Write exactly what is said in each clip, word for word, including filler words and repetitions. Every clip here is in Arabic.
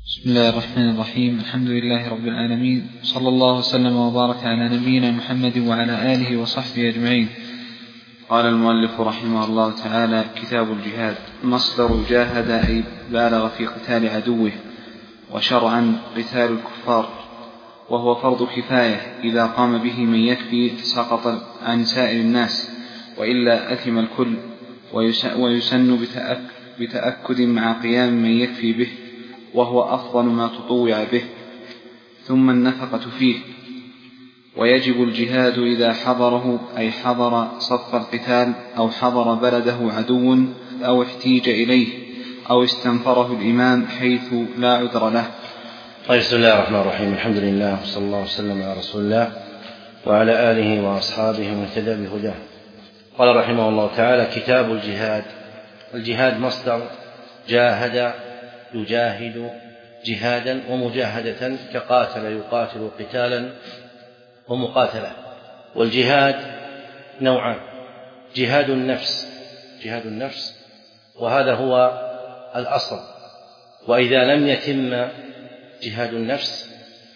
بسم الله الرحمن الرحيم. الحمد لله رب العالمين، صلى الله وسلم وبارك على نبينا محمد وعلى آله وصحبه أجمعين. قال المؤلف رحمه الله تعالى: كتاب الجهاد. مصدر جاهد أي بالغ في قتال عدوه، وشرعا قتال الكفار، وهو فرض كفاية، إذا قام به من يكفي سقط عن سائر الناس، وإلا أثم الكل، ويسن بتأكد مع قيام من يكفي به، وهو أفضل ما تطوع به، ثم النفقة فيه. ويجب الجهاد إذا حضره، أي حضر صف القتال، أو حضر بلده عدو، أو احتيج إليه، أو استنفره الإمام حيث لا عذر له. بسم الله الرحمن الرحيم. الحمد لله، وصلى الله وسلم على رسول الله وعلى آله وأصحابه ومن اهتدى بهداه. قال رحمه الله تعالى: كتاب الجهاد. الجهاد مصدر جاهد يجاهد جهادا ومجاهدة، كقاتل يقاتل قتالا ومقاتلة. والجهاد نوعان: جهاد النفس جهاد النفس وهذا هو الأصل، وإذا لم يتم جهاد النفس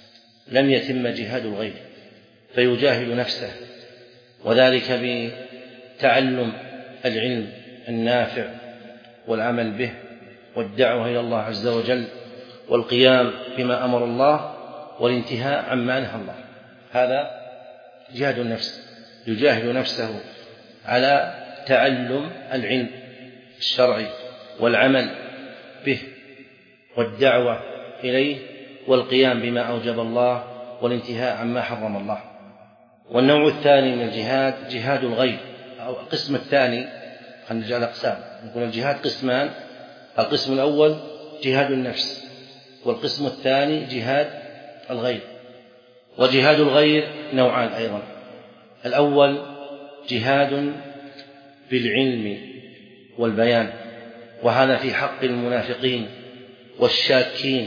لم يتم جهاد الغير، فيجاهد نفسه، وذلك بتعلم العلم النافع والعمل به، والدعوة إلى الله عز وجل، والقيام بما أمر الله، والانتهاء عما نهى الله. هذا جهاد النفس، يجاهد نفسه على تعلم العلم الشرعي والعمل به والدعوة إليه والقيام بما أوجب الله والانتهاء عما حرم الله. والنوع الثاني من الجهاد جهاد الغير، أو القسم الثاني، خلينا نجعل أقسام، نقول الجهاد قسمان: القسم الأول جهاد النفس، والقسم الثاني جهاد الغير. وجهاد الغير نوعان أيضا: الأول جهاد بالعلم والبيان، وهذا في حق المنافقين والشاكين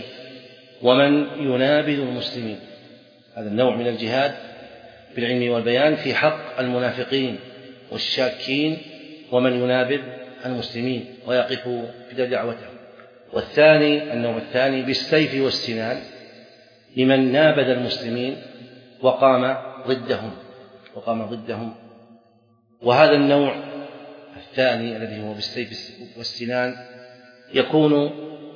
ومن ينابذ المسلمين. هذا النوع من الجهاد بالعلم والبيان في حق المنافقين والشاكين ومن ينابذ المسلمين ويقف في دعوتهم. والثاني النوع الثاني بالسيف والسنان لمن نابذ المسلمين وقام ضدهم وقام ضدهم وهذا النوع الثاني الذي هو بالسيف والسنان يكون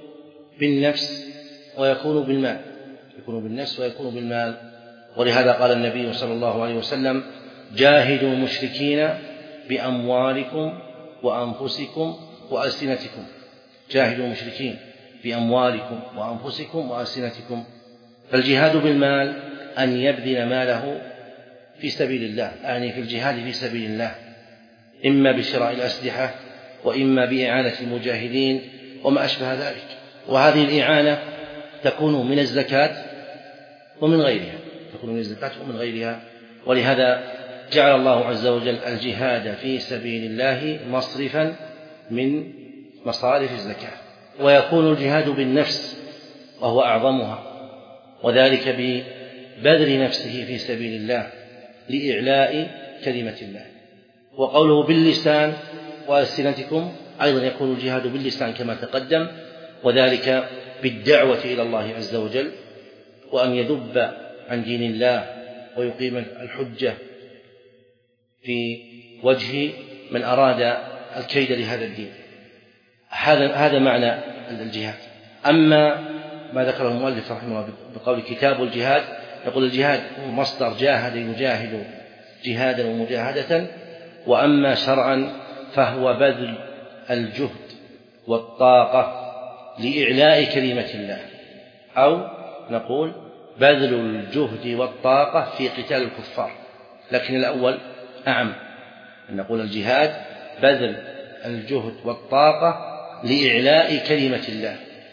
بالنفس ويكون بالمال يكون بالنفس ويكون بالمال ولهذا قال النبي صلى الله عليه وسلم: جاهدوا المشركين بأموالكم وأنفسكم وألسنتكم. جاهدوا المشركين بأموالكم وأنفسكم وألسنتكم. فالجهاد بالمال أن يبذل ماله في سبيل الله، يعني في الجهاد في سبيل الله، إما بشراء الأسلحة وإما بإعانة المجاهدين وما أشبه ذلك. وهذه الإعانة تكون من الزكاة ومن غيرها تكون من الزكاة ومن غيرها ولهذا جعل الله عز وجل الجهاد في سبيل الله مصرفا من مصارف الزكاة. ويكون الجهاد بالنفس وهو أعظمها، وذلك ببذل نفسه في سبيل الله لإعلاء كلمة الله. وقوله باللسان وألسنتكم أيضا يكون الجهاد باللسان كما تقدم، وذلك بالدعوة إلى الله عز وجل، وأن يذب عن دين الله ويقيم الحجة في وجه من أراد الكيد لهذا الدين. هذا هذا معنى الجهاد. أما ما ذكره المؤلف رحمه الله بقول كتاب الجهاد، يقول الجهاد هو مصدر جاهد يجاهد جهادا ومجاهدة. وأما شرعا فهو بذل الجهد والطاقة لإعلاء كلمة الله، أو نقول بذل الجهد والطاقة في قتال الكفار، لكن الأول أعم، أن نقول الجهاد بذل الجهد والطاقة لإعلاء كلمة الله،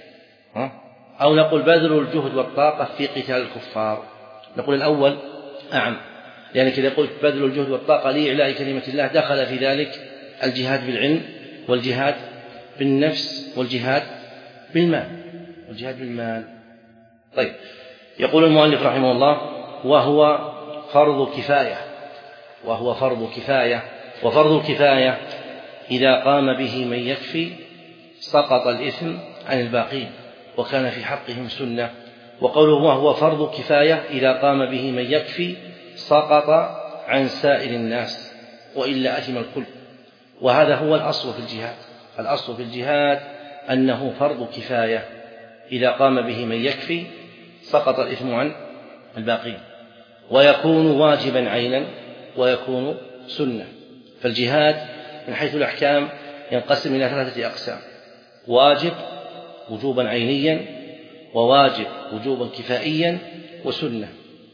أو نقول بذل الجهد والطاقة في قتال الكفار. نقول الأول أعم، يعني كذا قلت بذل الجهد والطاقة لإعلاء كلمة الله دخل في ذلك الجهاد بالعلم والجهاد بالنفس والجهاد بالمال والجهاد بالمال. طيب، يقول المؤلف رحمه الله: وهو فرض كفاية وهو فرض كفاية وفرض الكفاية إذا قام به من يكفي سقط الإثم عن الباقين. وكان في حقهم سنة. وقوله وهو فرض كفاية إذا قام به من يكفي سقط عن سائر الناس وإلا أثم الكل. وهذا هو الأصل في الجهاد. الأصل في الجهاد أنه فرض كفاية، إذا قام به من يكفي سقط الإثم عن الباقين، ويكون واجبا عينا ويكون سنة. فالجهاد من حيث الأحكام ينقسم إلى ثلاثة أقسام: واجب وجوبا عينيا، وواجب وجوبا كفائيا، وسنة.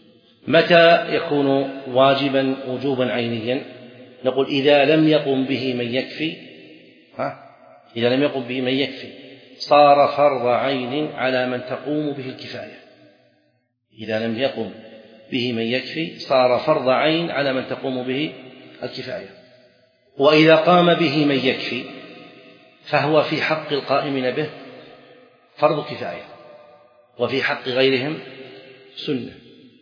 متى يكون واجبا وجوبا عينيا؟ نقول إذا لم يقم به من يكفي ها إذا لم يقم به من يكفي صار فرض عين على من تقوم به الكفاية. إذا لم يقم به من يكفي صار فرض عين على من تقوم به الكفاية. وإذا قام به من يكفي فهو في حق القائمين به فرض كفاية، وفي حق غيرهم سنة.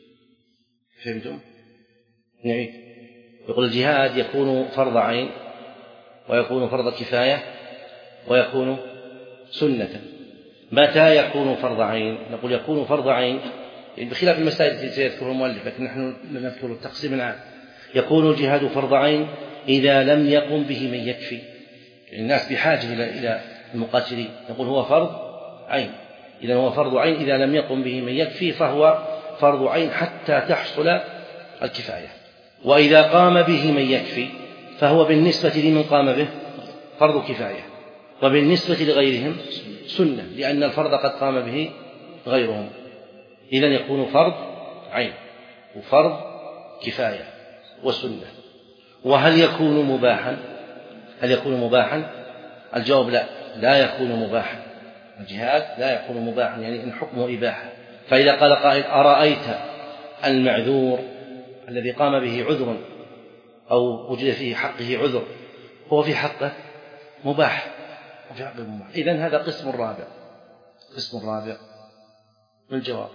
فهمتم؟ نعيد. يقول الجهاد يكون فرض عين ويكون فرض كفاية ويكون سنة. متى يكون فرض عين؟ نقول يكون فرض عين بخلاف المسائل التي سيذكرها المؤلف، لكن نحن نذكر التقسيم العام. يكون الجهاد فرض عين إذا لم يقم به من يكفي، الناس بحاجة إلى المقاتلين، نقول هو فرض عين. إذا هو فرض عين إذا لم يقم به من يكفي فهو فرض عين حتى تحصل الكفاية. وإذا قام به من يكفي فهو بالنسبة لمن قام به فرض كفاية، وبالنسبة لغيرهم سنة، لأن الفرض قد قام به غيرهم. إذن يكون فرض عين وفرض كفاية وسنة. وهل يكون مباحا؟ هل يكون مباحا؟ الجواب لا، لا يكون مباحا. الجهاد لا يكون مباحا، يعني إن حكمه إباحة. فإذا قال قائل أرأيت المعذور الذي قام به عذر أو وجد في حقه عذر هو في حقه مباح وفي حقه مباح، إذن هذا قسم رابع. قسم رابع من الجواب.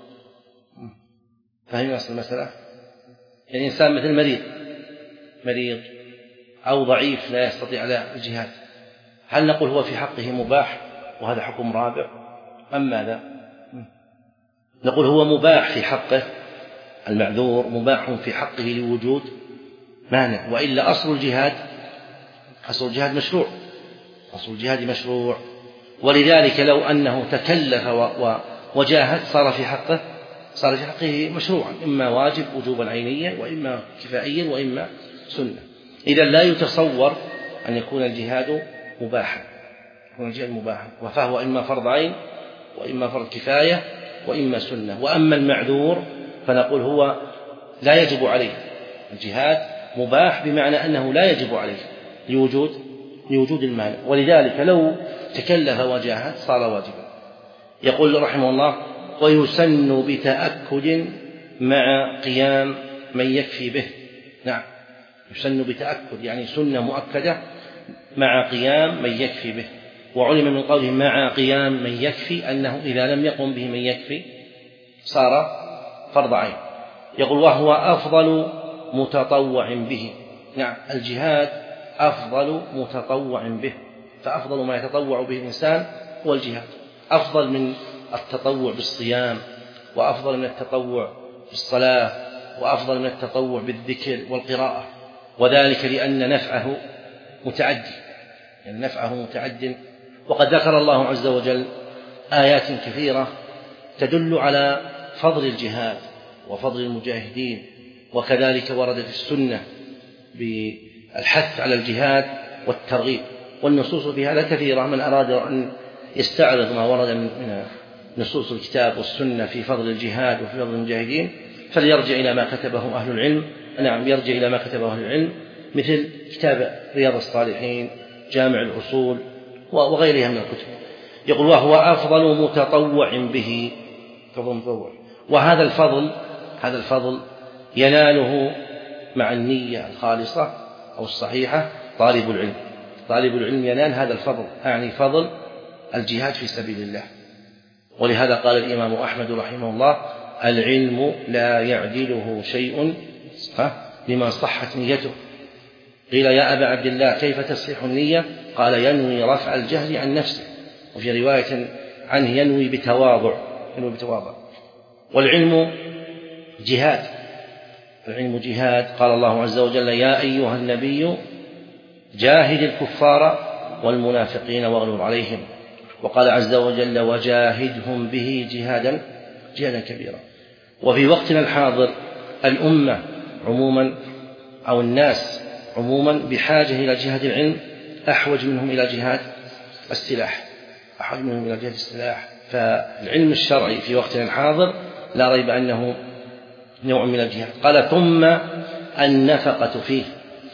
فهمنا أصل المسألة؟ يعني إنسان مثل مريض مريض أو ضعيف لا يستطيع على الجهاد، هل نقول هو في حقه مباح وهذا حكم رابع أم ماذا؟ نقول هو مباح في حقه، المعذور مباح في حقه لوجود مانع، وإلا أصل الجهاد أصل الجهاد مشروع أصل الجهاد مشروع. ولذلك لو أنه تكلف وجاهد صار في حقه صار في حقه مشروعا، إما واجب وجوبا عينيا وإما كفائيا وإما سنة. إذا لا يتصور أن يكون الجهاد مباحا يكون الجهاد مباحا فهو إما فرض عين وإما فرض كفاية وإما سنة. وأما المعذور فنقول هو لا يجب عليه الجهاد، مباح بمعنى أنه لا يجب عليه لوجود لوجود المانع، ولذلك لو تكلف وجاهد صار واجبا. يقول رحمه الله ويسن بتأكد مع قيام من يكفي به. نعم، يسن بتأكد يعني سنة مؤكدة مع قيام من يكفي به. وعلم من قوله مع قيام من يكفي أنه إذا لم يقم به من يكفي صار فرض عين. يقول وهو أفضل متطوع به. نعم، الجهاد أفضل متطوع به، فأفضل ما يتطوع به الإنسان هو الجهاد، أفضل من التطوع بالصيام، وأفضل من التطوع بالصلاة، وأفضل من التطوع بالذكر والقراءة، وذلك لأن نفعه متعدي يعني نفعه متعد. وقد ذكر الله عز وجل آيات كثيرة تدل على فضل الجهاد وفضل المجاهدين، وكذلك وردت السنة بالحث على الجهاد والترغيب، والنصوص في هذا كثيرة. من أراد أن يستعرض ما ورد من نصوص الكتاب والسنة في فضل الجهاد وفي فضل المجاهدين فليرجع إلى ما كتبه أهل العلم. نعم، يرجع إلى ما كتبه أهل العلم مثل كتاب رياض الصالحين، جامع الأصول، وغيرها من الكتب. يقول وهو أفضل متطوع به، وهذا الفضل هذا الفضل يناله مع النية الخالصة أو الصحيحة طالب العلم طالب العلم ينال هذا الفضل، يعني فضل الجهاد في سبيل الله. ولهذا قال الإمام أحمد رحمه الله العلم لا يعدله شيء لمن صحت نيته. قيل يا أبا عبد الله كيف تصح النية؟ قال ينوي رفع الجهل عن نفسه. وفي رواية عنه ينوي بتواضع ينوي بتواضع. والعلم جهاد، العلم جهاد. قال الله عز وجل: يا أيها النبي جاهد الكفار والمنافقين واغلظ عليهم. وقال عز وجل: وجاهدهم به جهادا جهادا كبيرا. وفي وقتنا الحاضر الأمة عموما أو الناس عموما بحاجة إلى جهاد العلم أحوج منهم إلى جهاد السلاح أحوج منهم إلى جهاد السلاح. فالعلم الشرعي في وقتنا الحاضر لا ريب أنه نوع من الجهاد. قال: ثم النفقة فيه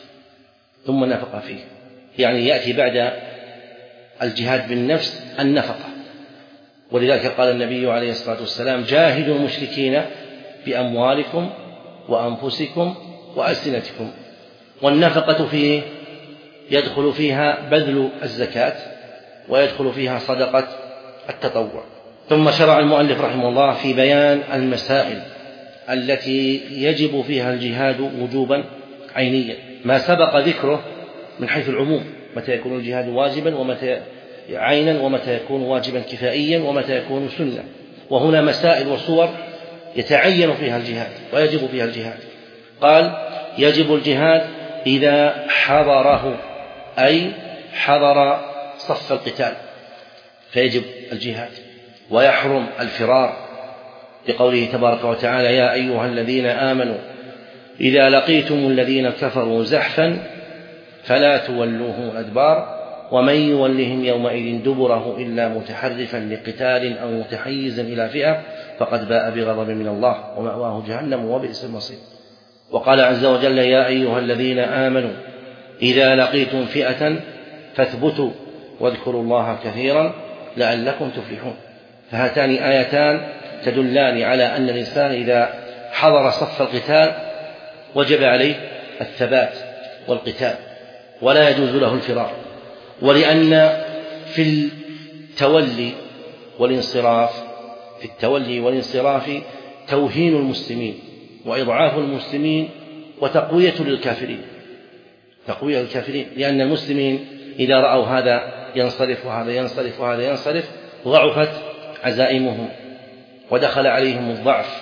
ثم النفقة فيه يعني يأتي بعد الجهاد بالنفس النفقة. ولذلك قال النبي عليه الصلاة والسلام: جاهدوا المشركين بأموالكم وأنفسكم وألسنتكم. والنفقة فيه يدخل فيها بذل الزكاة ويدخل فيها صدقة التطوع. ثم شرع المؤلف رحمه الله في بيان المسائل التي يجب فيها الجهاد وجوبا عينيا، ما سبق ذكره من حيث العموم، متى يكون الجهاد واجبا ومتى عينا ومتى يكون واجبا كفائيا ومتى يكون سنة. وهنا مسائل وصور يتعين فيها الجهاد ويجب فيها الجهاد. قال: يجب الجهاد إذا حضره، أي حضر صف القتال فيجب الجهاد. ويحرم الفرار لقوله تبارك وتعالى: يا أيها الذين آمنوا إذا لقيتم الذين كفروا زحفا فلا تولوهم الأدبار ومن يولهم يومئذ دبره إلا متحرفا لقتال أو متحيزا إلى فئة فقد باء بغضب من الله ومأواه جهنم وبئس المصير. وقال عز وجل: يا أيها الذين آمنوا إذا لقيتم فئة فاثبتوا واذكروا الله كثيرا لعلكم تفلحون. فهاتان آيتان تدلان على أن الإنسان إذا حضر صف القتال وجب عليه الثبات والقتال ولا يجوز له الفرار. ولأن في التولي والانصراف في التولي والانصراف توهين المسلمين وإضعاف المسلمين وتقوية للكافرين تقوية للكافرين لأن المسلمين إذا رأوا هذا ينصرف وهذا ينصرف وهذا ينصرف ضعفت عزائمهم ودخل عليهم الضعف،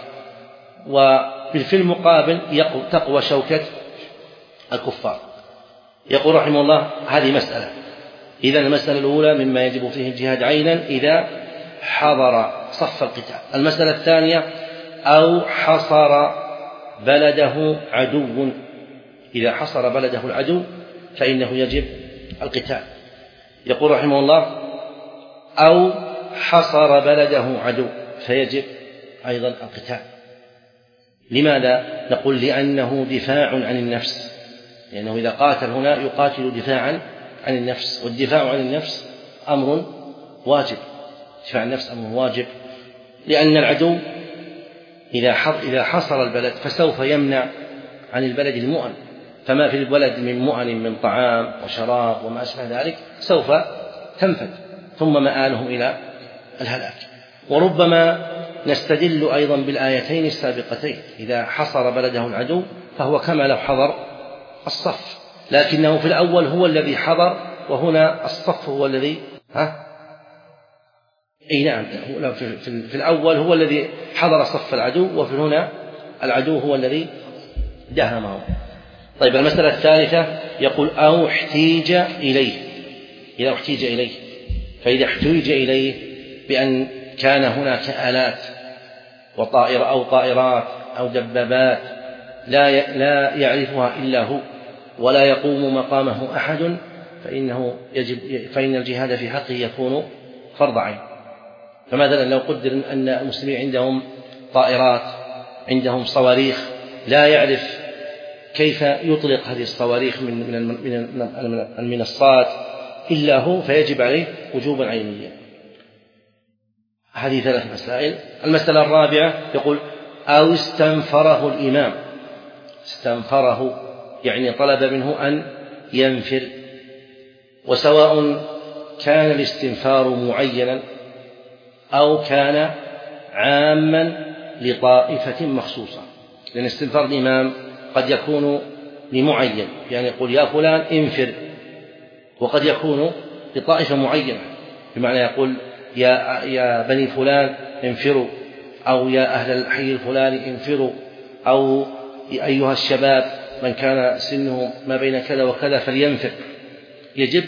وفي المقابل تقوى شوكة الكفار. يقول رحمه الله: هذه مسألة. إذن المسألة الأولى مما يجب فيه الجهاد عينا إذا حضر صف القتال. المسألة الثانية: أو حصر بلده عدو، إذا حصر بلده العدو فإنه يجب القتال. يقول رحمه الله: أو حصر بلده عدو فيجب أيضا القتال. لماذا؟ نقول: لأنه دفاع عن النفس، لأنه إذا قاتل هنا يقاتل دفاعا عن النفس، والدفاع عن النفس أمر واجب. دفاع عن النفس أمر واجب لأن العدو إذا حصر البلد فسوف يمنع عن البلد المؤن، فما في البلد من مؤن من طعام وشراب وما أشبه ذلك سوف تنفد ثم مآلهم إلى الهلاك. وربما نستدل أيضا بالآيتين السابقتين: إذا حصر بلده العدو فهو كما لو حضر الصف، لكنه في الأول هو الذي حضر وهنا الصف هو الذي ها أي نعم في, في, في الأول هو الذي حضر صف العدو وفي هنا العدو هو الذي دهمه. طيب المسألة الثالثة يقول: أو احتيج إليه، إذا احتيج إليه، فإذا احتيج إليه بأن كان هناك آلات وطائر أو طائرات أو دبابات لا لا يعرفها إلا هو ولا يقوم مقامه أحد فإنه يجب فإن الجهاد في حقه يكون فرض عين. فمثلا لو قدر أن المسلمين عندهم طائرات عندهم صواريخ لا يعرف كيف يطلق هذه الصواريخ من من المنصات إلا هو فيجب عليه وجوبا عينيا. هذه ثلاث مسائل. المسألة الرابعة يقول: أو استنفره الإمام، استنفره يعني طلب منه أن ينفر، وسواء كان الاستنفار معينا أو كان عاما لطائفة مخصوصة، لأن استنفار الإمام قد يكون لمعين، يعني يقول: يا فلان انفر، وقد يكون لطائفة معينة، بمعنى يقول: يا, يا بني فلان انفروا، أو يا أهل الحي الفلاني انفروا، أو أيها الشباب من كان سنه ما بين كذا وكذا فلينفر، يجب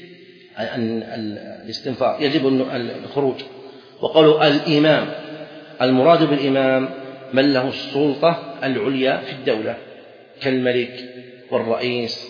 الاستنفار، يجب الخروج. وقالوا الإمام، المراد بالإمام من له السلطة العليا في الدولة كالملك والرئيس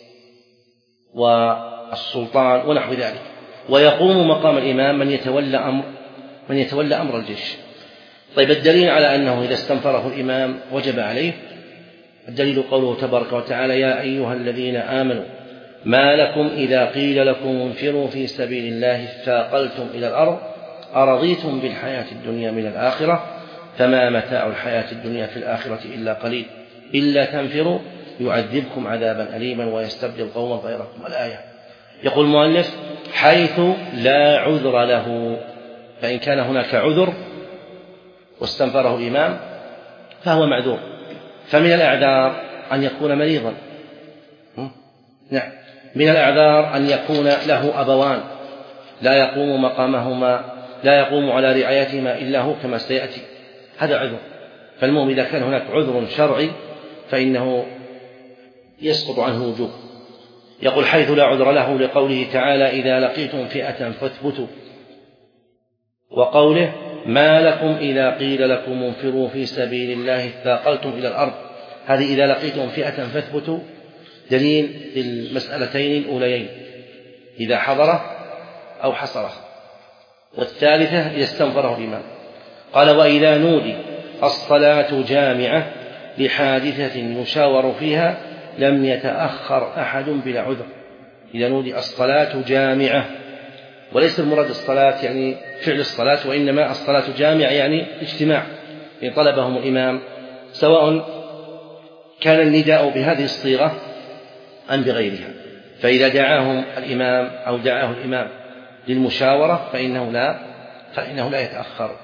والسلطان ونحو ذلك، ويقوم مقام الإمام من يتولى أمر من يتولى أمر الجيش. طيب الدليل على أنه إذا استنفره الإمام وجب عليه، الدليل قوله تبارك وتعالى: يا أيها الذين آمنوا ما لكم إذا قيل لكم انفروا في سبيل الله اثاقلتم إلى الأرض أرضيتم بالحياة الدنيا من الآخرة فما متاع الحياة الدنيا في الآخرة إلا قليل إلا تنفروا يعذبكم عذابا أليما ويستبدل قوما غيركم. الآية. يقول المؤلف: حيث لا عذر له، فإن كان هناك عذر واستنفره الإمام فهو معذور. فمن الأعذار أن يكون مريضا، نعم، من الأعذار أن يكون له أبوان لا يقوم مقامهما لا يقوم على رعايتهما إلا هو كما سيأتي، هذا عذر. فالمهم إذا كان هناك عذر شرعي فإنه يسقط عنه وجوب. يقول: حيث لا عذر له، لقوله تعالى: إذا لقيتم فئة فاثبتوا، وقوله: ما لكم إذا قيل لكم انفروا في سبيل الله اثاقلتم إلى الأرض. هذه إذا لقيتم فئة فاثبتوا دليل للمسألتين الأوليين، إذا حضره أو حصره. والثالثة إذا استنفره الإمام. قال: وإذا نودي الصلاة جامعة لحادثة يشاور فيها لم يتأخر أحد بلا عذر. إذا نودي الصلاة جامعة، وليس المراد الصلاة يعني فعل الصلاة، وإنما الصلاة جامعة يعني اجتماع، إن طلبهم الإمام، سواء كان النداء بهذه الصيغة أم بغيرها. فإذا دعاهم الإمام أو دعاه الإمام للمشاورة فإنه لا فإنه لا يتأخر